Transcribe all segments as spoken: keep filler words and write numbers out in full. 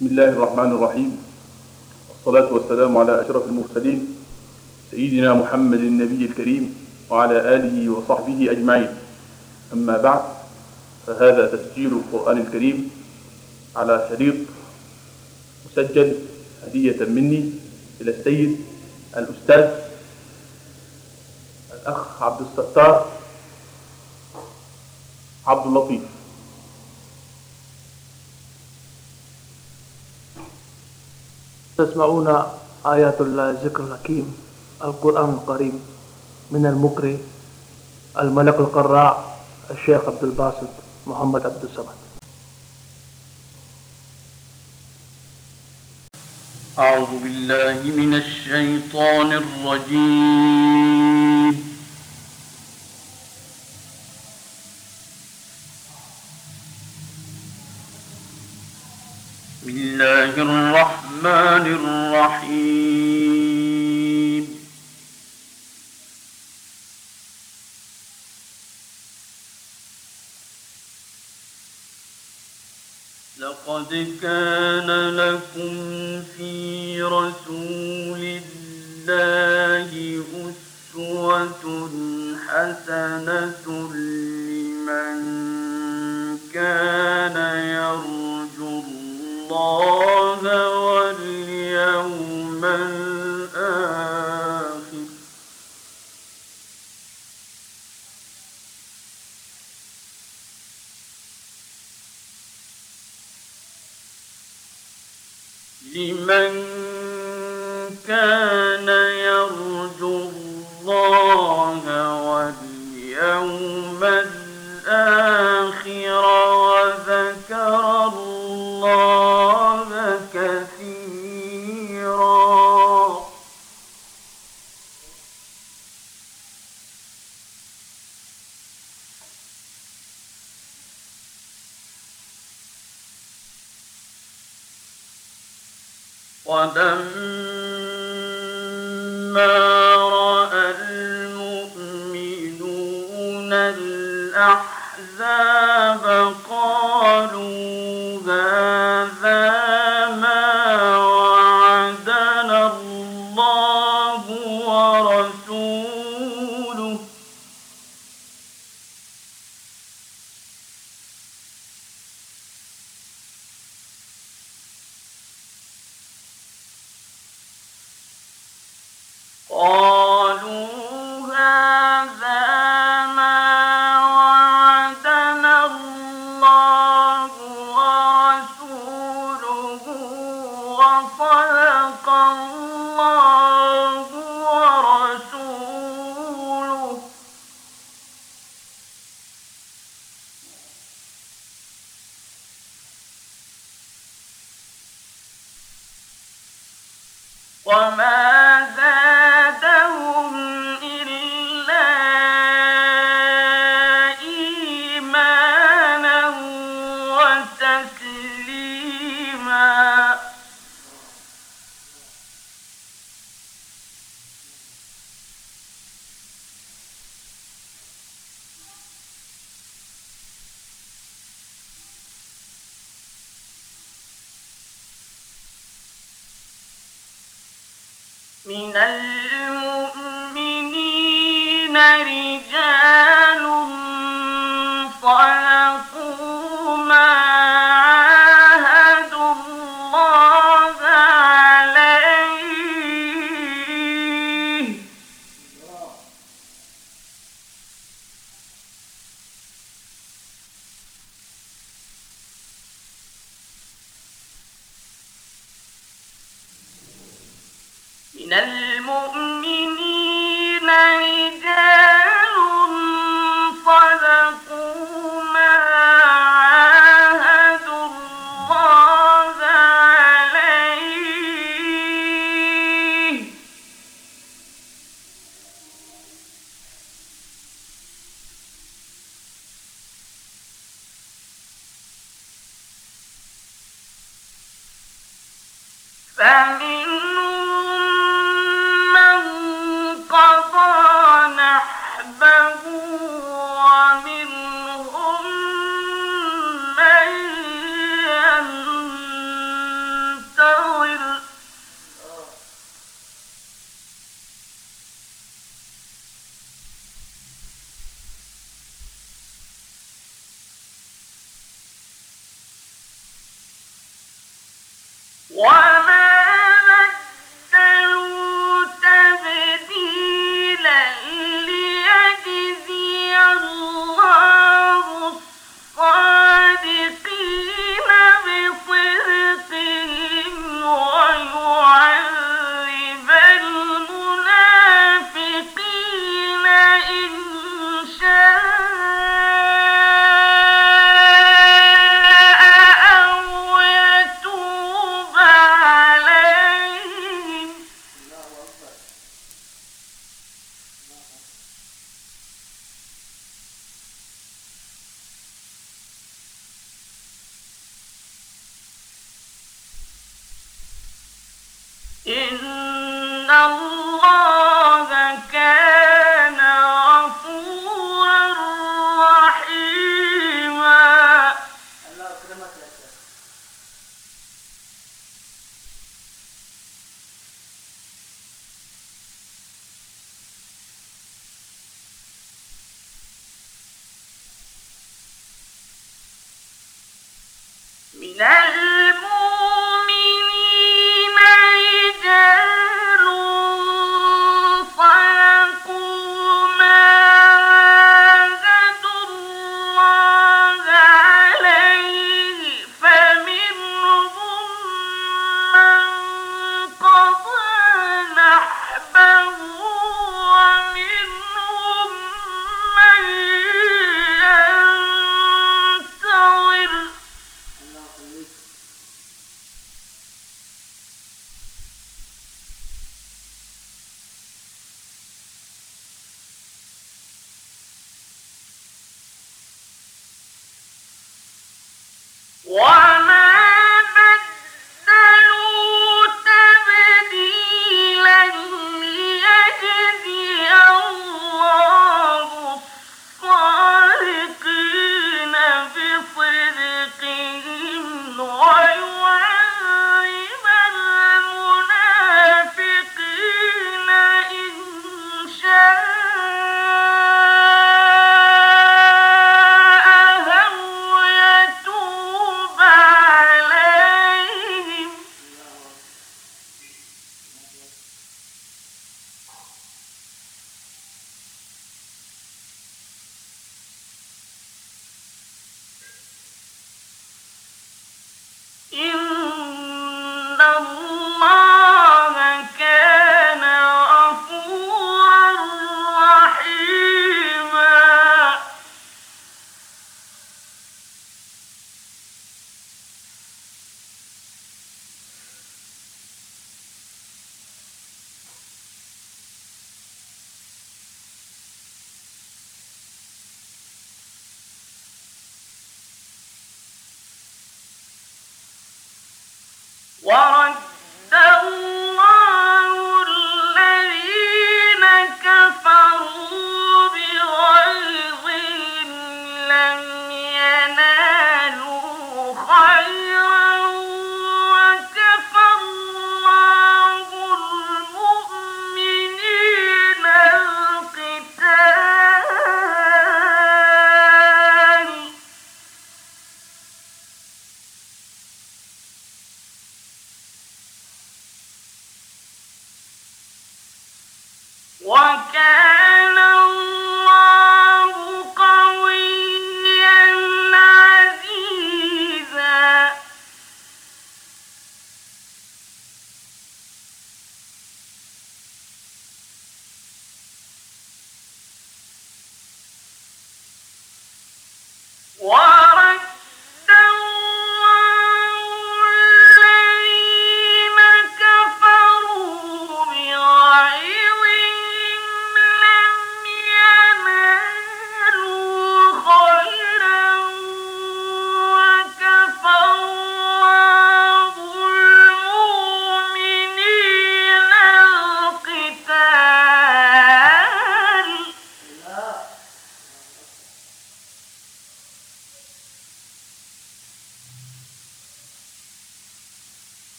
بسم الله الرحمن الرحيم، والصلاة والسلام على أشرف المرسلين سيدنا محمد النبي الكريم وعلى آله وصحبه أجمعين. أما بعد، فهذا تسجيل القرآن الكريم على شريط مسجل هدية مني إلى السيد الأستاذ الأخ عبد الستار عبد اللطيف. تسمعون آيات الله ذكر الحكيم القرآن الكريم من المقرئ الملك القراء الشيخ عبد الباسط محمد عبد الصمد. أعوذ بالله من الشيطان الرجيم. بسم الله الرحمن الرحيم. لقد كان لكم في رسول الله أسوة حسنة لمن كان يرجو الله واليوم الآخر لمن كان يرجو الله واليوم الآخر وذكر الله كثيرا. ولما رأى المؤمنون الأحزاب قالوا هذا ما وعدنا الله ورسوله قالوا هذا ما وعدنا الله ورسوله وصدق الله ورسوله وما زادهم إلا إيمانا وتسليما. من المؤمنين رجال صدقوا ما عاهدوا الله عليه من المؤمنين رجال صدقوا ما عاهدوا الله عليه فمنهم من قضى نحبه ومنهم من ينتظر. وما بدلوا تبديلا. من المؤمنين رجال صدقوا ما عاهدوا الله عليه فمنهم من قضى نحبه ومنهم من ينتظر. وما بدلوا تبديلا. من المؤمنين رجال صدقوا ما عاهدوا الله عليه فمنهم من قضى نحبه ومنهم من ينتظر.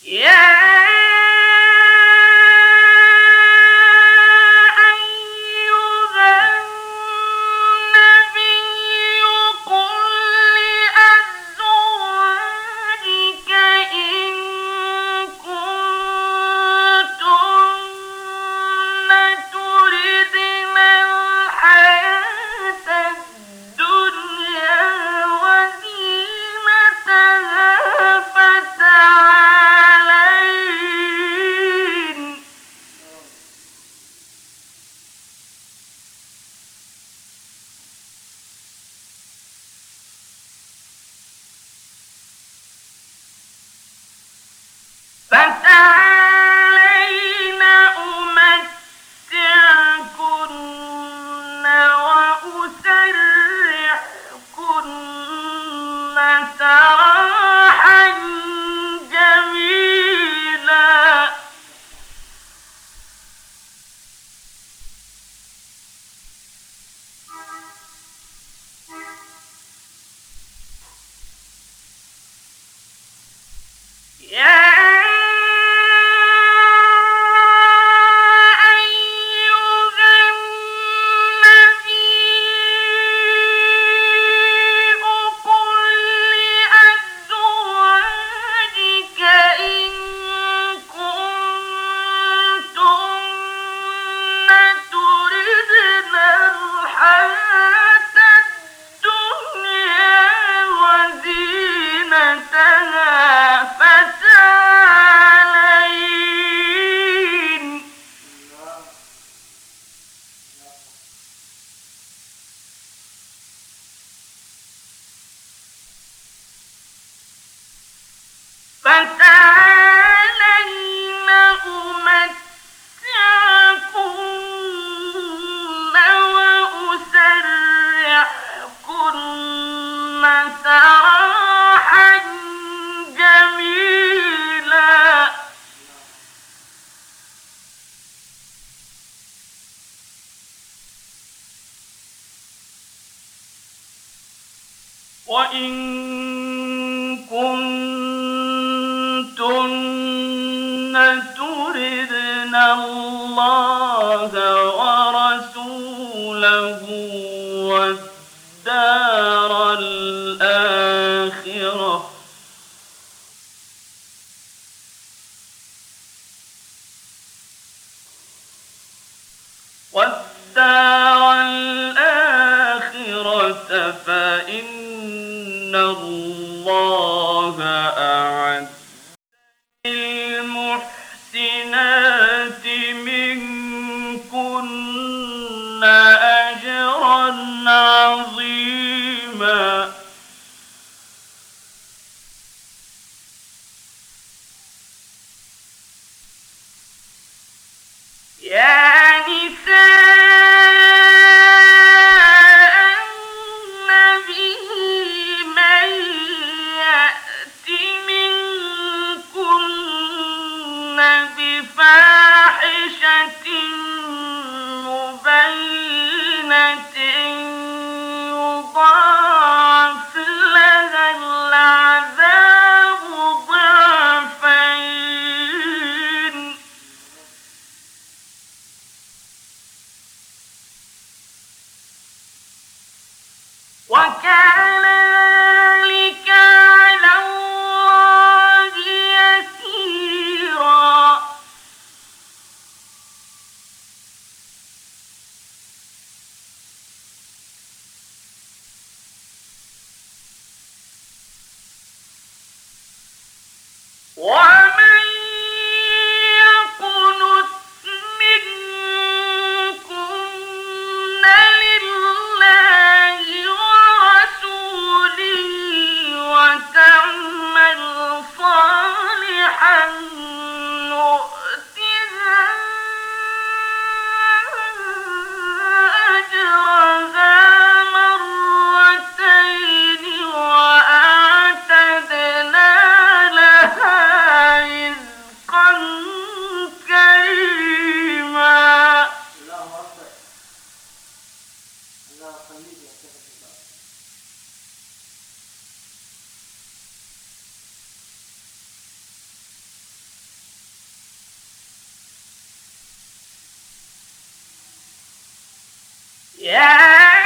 فتعالين أمتعكن وأسرحكن سراحا جميلا. فتعالين أمتعكن وأسرحكن سراحا جميلا. وإن كنتن تردن الله ورسوله والدار الآخرة والدار الآخرة فإن الله أعد للمحسنات منكن أجرا عظيما. يا نساء النبي من يأت منكن بفاحشة يا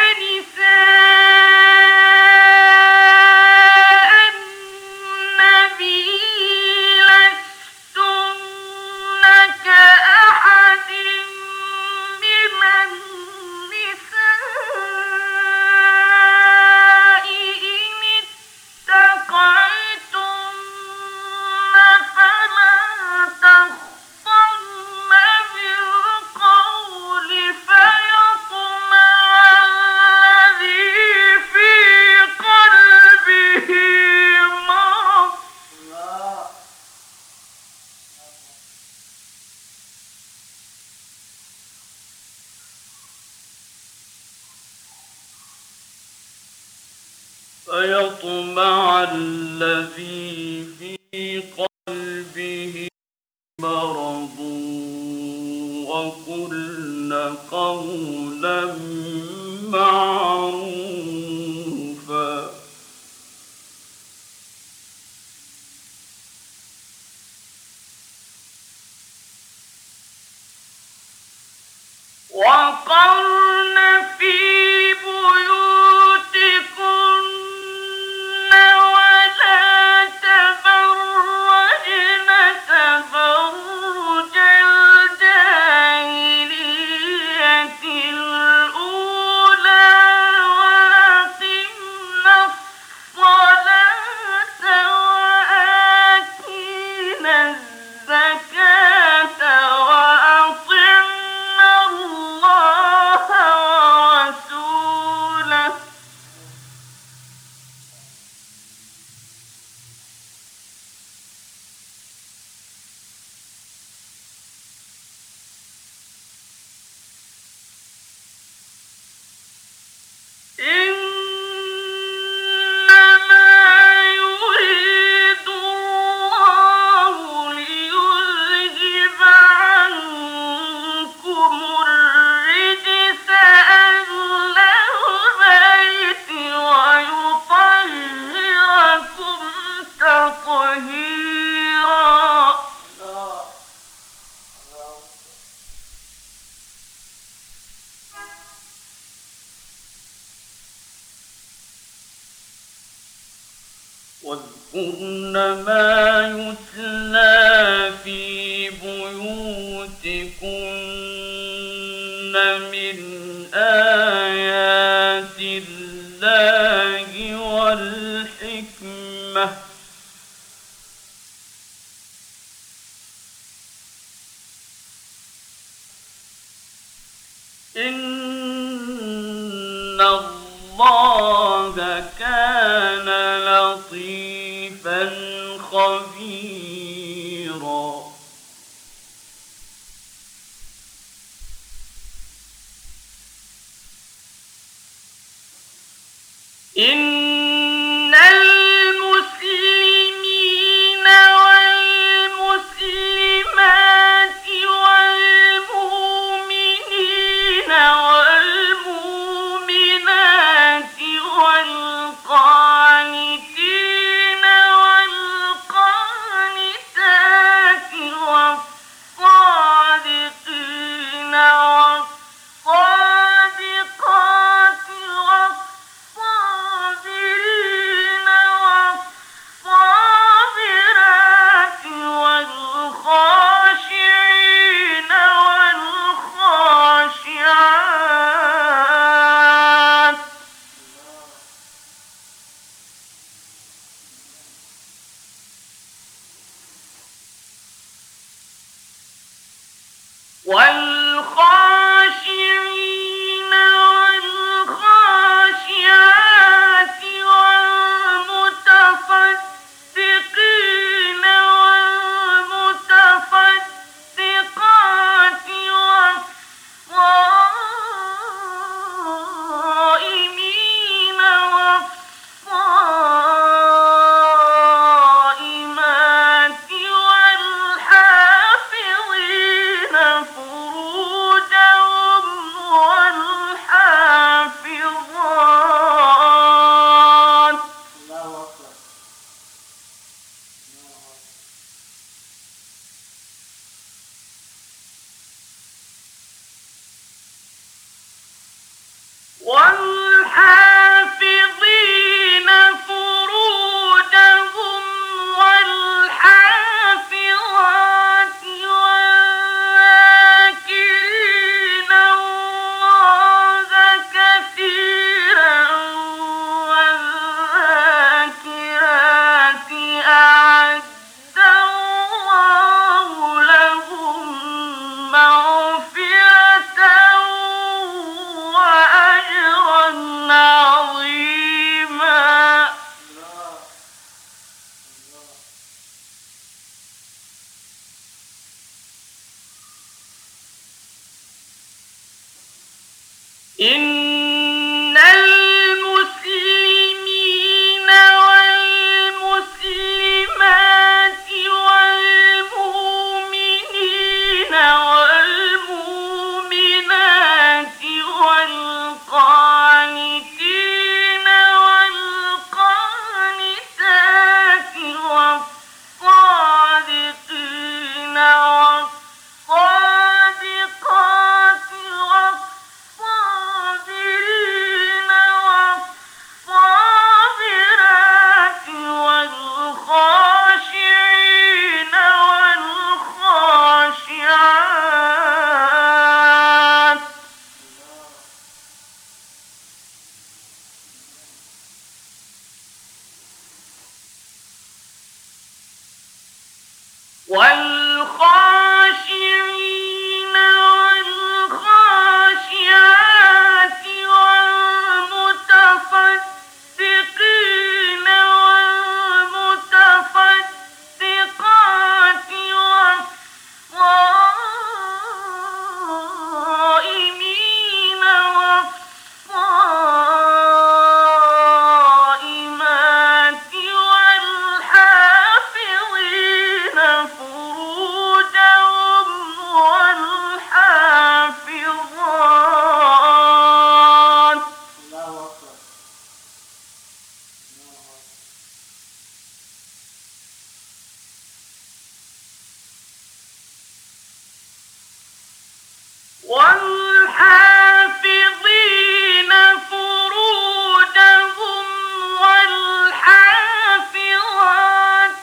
نساء النبي لستن كأحد من النساء إن اتقيتن فلا تخضعن بالقول فيطمع الذي في قلبه مرض فيطمع الذي في قلبه مرض وقلن قولا معروفا وقرن في بيوتكن ولا تبرجن تبرج الجاهلية الأولى وأقمنا الصلاة وآتينا الزكاة وأطعنا الله ورسوله إنما يريد الله ليذهب عنكم الرجس أهل البيت ويطهركم تطهيرا واذكرن ما يتلى في بيوتكن من آيات الله والحكمة إن الله كان لطيفا خبيرا إن المسلمين والمسلمات والمؤمنين والمؤمنات والقانتين والقانتات والصادقين والصادقات والصابرين والصابرات والخاشعين والخاشعات والخاشعين والخاشعات والمتصدقين والمتصدقات والصائمين والصائمات والحافظين فروجهم والحافظين فروجهم والحافظات والذاكرين الله كثيرا والذاكرات أعد الله لهم مغفرة وأجرا عظيما. إن المسلمين والمسلمات والمؤمنين والمؤمنات والقانتين والقانتات والصادقين والصادقات والصابرين والصابرات والخاشعين والخاشعات والخاشعين والخاشعات والمتصدقين والمتصدقات والصائمين والصائمات والحافظين فروجهم والحافظات والحافظين فروجهم والحافظات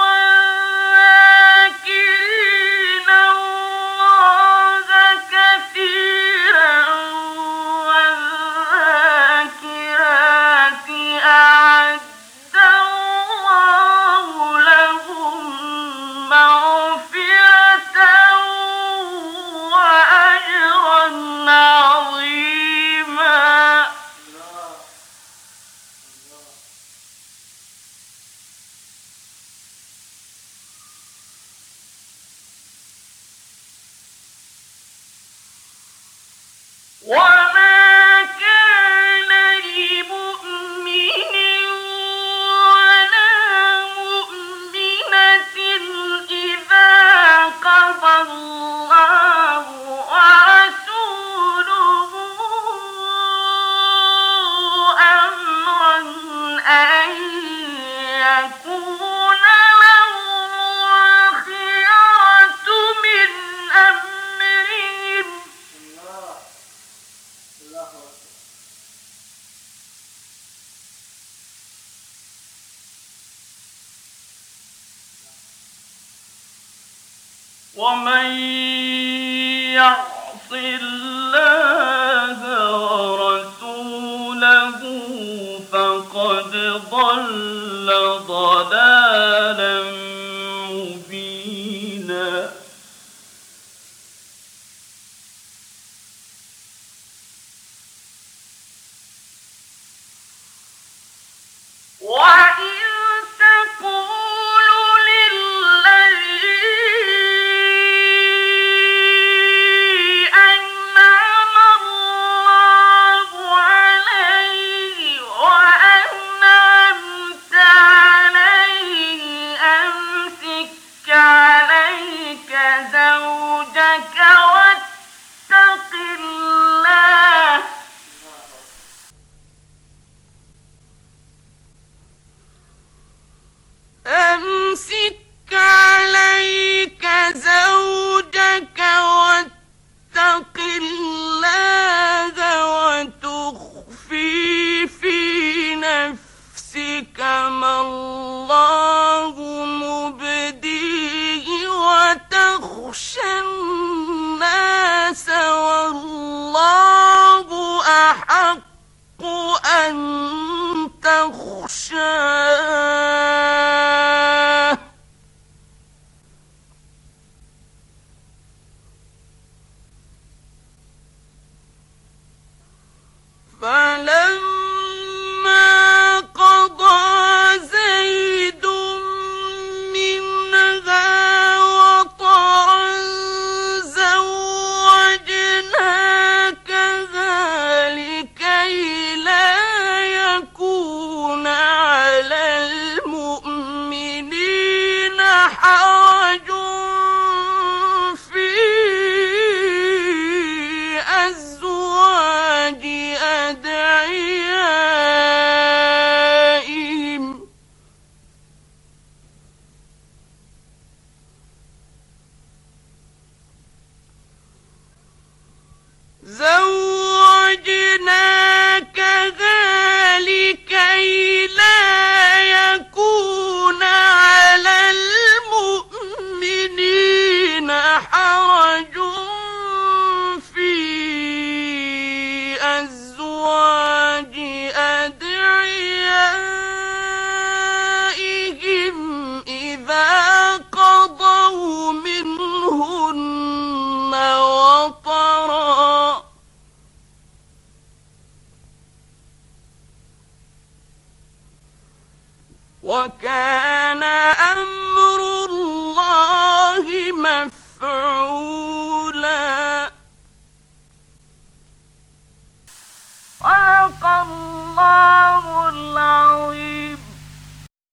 والذاكرين الله كثيرا والذاكرات أعد الله لهم مغفرة وأجرا عظيما. وما كان لمؤمن ولا مؤمنة إذا قضى الله ورسوله أمرا أن يكون لهم الخيرة من أمرهم. ومن يعص الله ورسوله فقد ضل ضلالا مبينا. وإن تقول للذي أنعم الله عليه وأنعمت عليه أمسك عليك تخشى الناس والله أحق أن تخشاه فلما قضى زيد منها وطرا زوجناكها لكي لا يكون على المؤمنين حرج في أزواج أدعيائهم زوجناكها لكي لا يكون على المؤمنين حرج في أزواج أدعيائهم إذا قضوا منهن وطرا وكان أمرا